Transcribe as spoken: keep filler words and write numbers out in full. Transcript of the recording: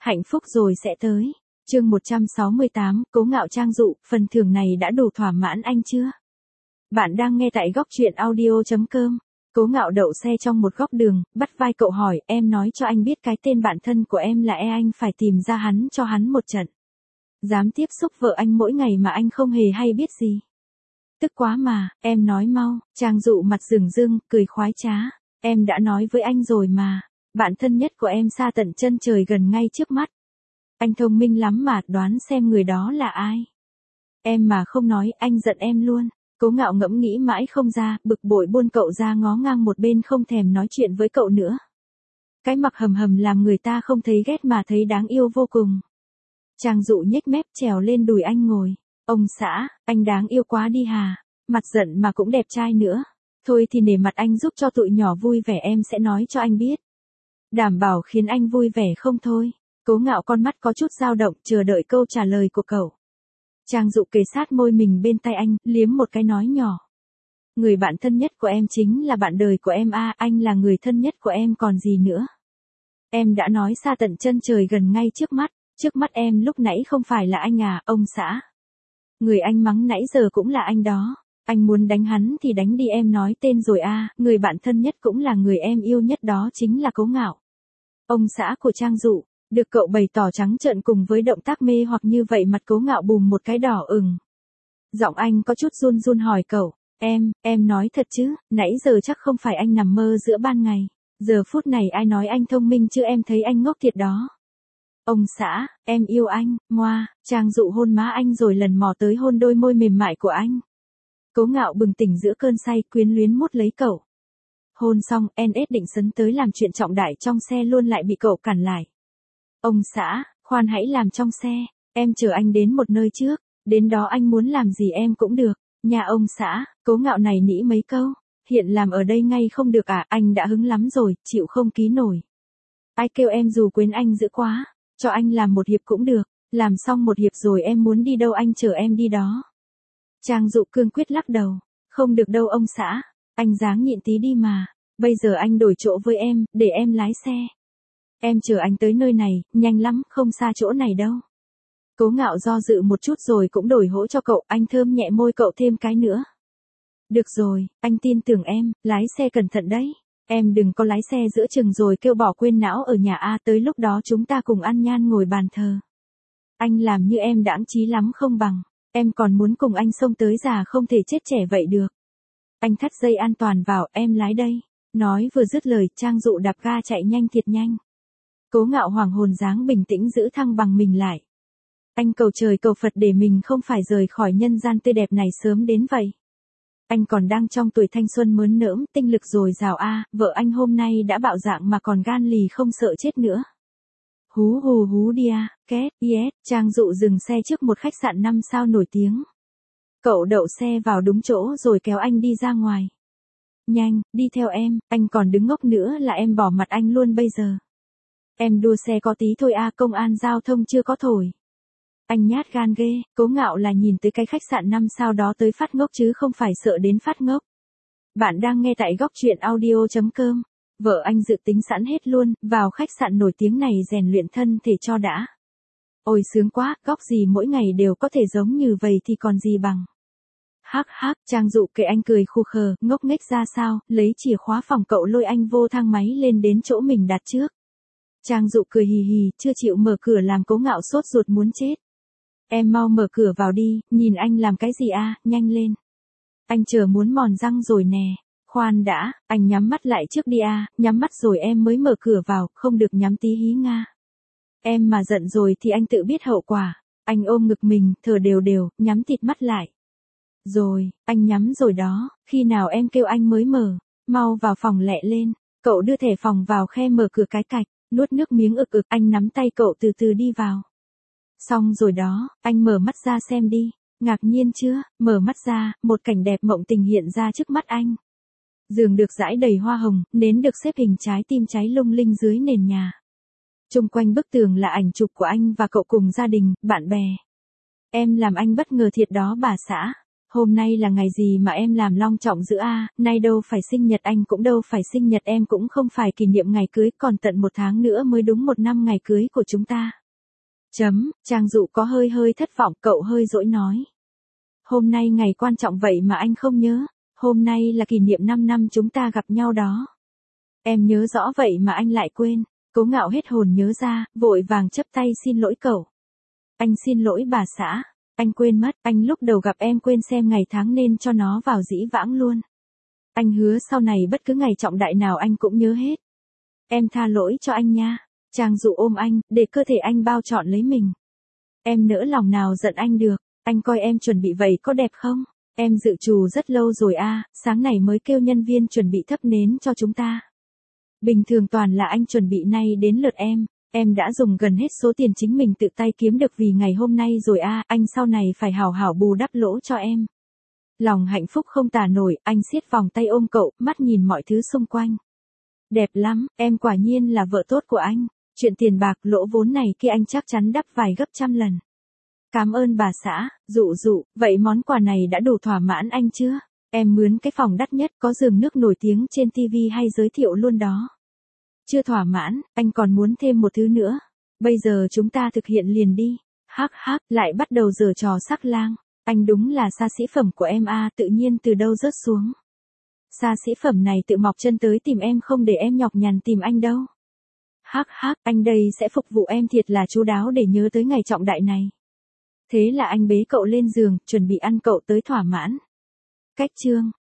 Hạnh phúc rồi sẽ tới. Chương một trăm sáu mươi tám, Cố Ngạo Trang dụ, phần thưởng này đã đủ thỏa mãn anh chưa? Bạn đang nghe tại góc truyện audio chấm com. Cố Ngạo đậu xe trong một góc đường, bắt vai cậu hỏi, em nói cho anh biết cái tên bạn thân của em là e anh phải tìm ra hắn cho hắn một trận. Dám tiếp xúc vợ anh mỗi ngày mà anh không hề hay biết gì. Tức quá mà, em nói mau. Trang dụ mặt rừng rưng, cười khoái trá. Em đã nói với anh rồi mà. Bạn thân nhất của em xa tận chân trời gần ngay trước mắt. Anh thông minh lắm mà, đoán xem người đó là ai. Em mà không nói, anh giận em luôn. Cố Ngạo ngẫm nghĩ mãi không ra, bực bội buôn cậu ra ngó ngang một bên không thèm nói chuyện với cậu nữa. Cái mặc hầm hầm làm người ta không thấy ghét mà thấy đáng yêu vô cùng. Trang dụ nhếch mép trèo lên đùi anh ngồi. Ông xã, anh đáng yêu quá đi hà. Mặt giận mà cũng đẹp trai nữa. Thôi thì nể mặt anh giúp cho tụi nhỏ vui vẻ, em sẽ nói cho anh biết. Đảm bảo khiến anh vui vẻ không thôi. Cố Ngạo con mắt có chút dao động, chờ đợi câu trả lời của cậu. Trang dụ kề sát môi mình bên tay anh, liếm một cái nói nhỏ. Người bạn thân nhất của em chính là bạn đời của em a, à, anh là người thân nhất của em còn gì nữa. Em đã nói xa tận chân trời gần ngay trước mắt, trước mắt em lúc nãy không phải là anh à, ông xã. Người anh mắng nãy giờ cũng là anh đó. Anh muốn đánh hắn thì đánh đi, em nói tên rồi a, à, người bạn thân nhất cũng là người em yêu nhất đó chính là Cố Ngạo. Ông xã của Trang dụ. Được cậu bày tỏ trắng trợn cùng với động tác mê hoặc như vậy, mặt Cố Ngạo bùm một cái đỏ ửng. Giọng anh có chút run run hỏi cậu, em, em nói thật chứ, nãy giờ chắc không phải anh nằm mơ giữa ban ngày. Giờ phút này ai nói anh thông minh chứ, em thấy anh ngốc thiệt đó. Ông xã, em yêu anh, ngoa. Trang dụ hôn má anh rồi lần mò tới hôn đôi môi mềm mại của anh. Cố Ngạo bừng tỉnh giữa cơn say, quyến luyến mút lấy cậu. Hôn xong, en ét định sấn tới làm chuyện trọng đại trong xe luôn lại bị cậu cản lại. Ông xã, khoan hãy làm trong xe, em chờ anh đến một nơi trước, đến đó anh muốn làm gì em cũng được. Nhà ông xã, Cố Ngạo này nỉ mấy câu, hiện làm ở đây ngay không được à, anh đã hứng lắm rồi, chịu không ký nổi. Ai kêu em dù quên anh dữ quá, cho anh làm một hiệp cũng được, làm xong một hiệp rồi em muốn đi đâu anh chở em đi đó. Trang dụ cương quyết lắc đầu, không được đâu ông xã, anh ráng nhịn tí đi mà, bây giờ anh đổi chỗ với em, để em lái xe. Em chờ anh tới nơi này, nhanh lắm, không xa chỗ này đâu. Cố Ngạo do dự một chút rồi cũng đổi hỗ cho cậu, anh thơm nhẹ môi cậu thêm cái nữa. Được rồi, anh tin tưởng em, lái xe cẩn thận đấy. Em đừng có lái xe giữa chừng rồi kêu bỏ quên não ở nhà A, tới lúc đó chúng ta cùng ăn nhan ngồi bàn thờ. Anh làm như em đãng trí lắm không bằng, em còn muốn cùng anh xông tới già không thể chết trẻ vậy được. Anh thắt dây an toàn vào, em lái đây. Nói vừa dứt lời, Trang dụ đạp ga chạy nhanh thiệt nhanh. Cố Ngạo hoàng hồn dáng bình tĩnh giữ thăng bằng mình lại. Anh cầu trời cầu Phật để mình không phải rời khỏi nhân gian tươi đẹp này sớm đến vậy. Anh còn đang trong tuổi thanh xuân mớn nỡm, tinh lực dồi dào a, à, vợ anh hôm nay đã bạo dạng mà còn gan lì không sợ chết nữa. Hú hù hú đi à, két, yes, Trang dụ dừng xe trước một khách sạn năm sao nổi tiếng. Cậu đậu xe vào đúng chỗ rồi kéo anh đi ra ngoài. Nhanh, đi theo em, anh còn đứng ngốc nữa là em bỏ mặt anh luôn bây giờ. Em đua xe có tí thôi a, à, công an giao thông chưa có thổi. Anh nhát gan ghê, Cố Ngạo là nhìn tới cái khách sạn năm sao đó tới phát ngốc chứ không phải sợ đến phát ngốc. Bạn đang nghe tại góc truyện audio chấm com. Vợ anh dự tính sẵn hết luôn, vào khách sạn nổi tiếng này rèn luyện thân thể cho đã. Ôi sướng quá, góc gì mỗi ngày đều có thể giống như vậy thì còn gì bằng. Hắc hắc, Trang dụ kệ anh cười khu khờ, ngốc nghếch ra sao, lấy chìa khóa phòng cậu lôi anh vô thang máy lên đến chỗ mình đặt trước. Trang dụ cười hì hì, chưa chịu mở cửa làm Cố Ngạo sốt ruột muốn chết. Em mau mở cửa vào đi, nhìn anh làm cái gì a, à, nhanh lên. Anh chờ muốn mòn răng rồi nè. Khoan đã, anh nhắm mắt lại trước đi a, à, nhắm mắt rồi em mới mở cửa vào, không được nhắm tí hí nga. Em mà giận rồi thì anh tự biết hậu quả. Anh ôm ngực mình, thở đều đều, nhắm tịt mắt lại. Rồi, anh nhắm rồi đó, khi nào em kêu anh mới mở, mau vào phòng lẹ lên. Cậu đưa thẻ phòng vào khe mở cửa cái cạch, nuốt nước miếng ực ực, anh nắm tay cậu từ từ đi vào. Xong rồi đó, anh mở mắt ra xem đi, ngạc nhiên chưa, mở mắt ra, một cảnh đẹp mộng tình hiện ra trước mắt anh. Giường được dải đầy hoa hồng, nến được xếp hình trái tim cháy lung linh dưới nền nhà. Chung quanh bức tường là ảnh chụp của anh và cậu cùng gia đình, bạn bè. Em làm anh bất ngờ thiệt đó bà xã. Hôm nay là ngày gì mà em làm long trọng dữ a, nay đâu phải sinh nhật anh cũng đâu phải sinh nhật em cũng không phải kỷ niệm ngày cưới, còn tận một tháng nữa mới đúng một năm ngày cưới của chúng ta. Chấm, Trang Dụ có hơi hơi thất vọng, cậu hơi dỗi nói. Hôm nay ngày quan trọng vậy mà anh không nhớ, hôm nay là kỷ niệm năm năm chúng ta gặp nhau đó. Em nhớ rõ vậy mà anh lại quên. Cố Ngạo hết hồn nhớ ra, vội vàng chấp tay xin lỗi cậu. Anh xin lỗi bà xã, anh quên mất, anh lúc đầu gặp em quên xem ngày tháng nên cho nó vào dĩ vãng luôn. Anh hứa sau này bất cứ ngày trọng đại nào anh cũng nhớ hết. Em tha lỗi cho anh nha. Trang Dụ ôm anh, để cơ thể anh bao trọn lấy mình. Em nỡ lòng nào giận anh được, anh coi em chuẩn bị vậy có đẹp không? Em dự trù rất lâu rồi a, sáng này mới kêu nhân viên chuẩn bị thắp nến cho chúng ta. Bình thường toàn là anh chuẩn bị, nay đến lượt em, em đã dùng gần hết số tiền chính mình tự tay kiếm được vì ngày hôm nay rồi a, anh sau này phải hảo hảo bù đắp lỗ cho em. Lòng hạnh phúc không tả nổi, anh siết vòng tay ôm cậu, mắt nhìn mọi thứ xung quanh. Đẹp lắm, em quả nhiên là vợ tốt của anh, chuyện tiền bạc lỗ vốn này kia anh chắc chắn đắp vài gấp trăm lần. Cảm ơn bà xã. Dụ Dụ, vậy món quà này đã đủ thỏa mãn anh chưa? Em mướn cái phòng đắt nhất có giường nước nổi tiếng trên ti vi hay giới thiệu luôn đó. Chưa thỏa mãn, anh còn muốn thêm một thứ nữa. Bây giờ chúng ta thực hiện liền đi. Hắc hắc, lại bắt đầu giở trò sắc lang. Anh đúng là xa xỉ phẩm của em a, tự nhiên từ đâu rớt xuống. Xa xỉ phẩm này tự mọc chân tới tìm em không để em nhọc nhằn tìm anh đâu. Hắc hắc, anh đây sẽ phục vụ em thiệt là chu đáo để nhớ tới ngày trọng đại này. Thế là anh bế cậu lên giường, chuẩn bị ăn cậu tới thỏa mãn. Cách chương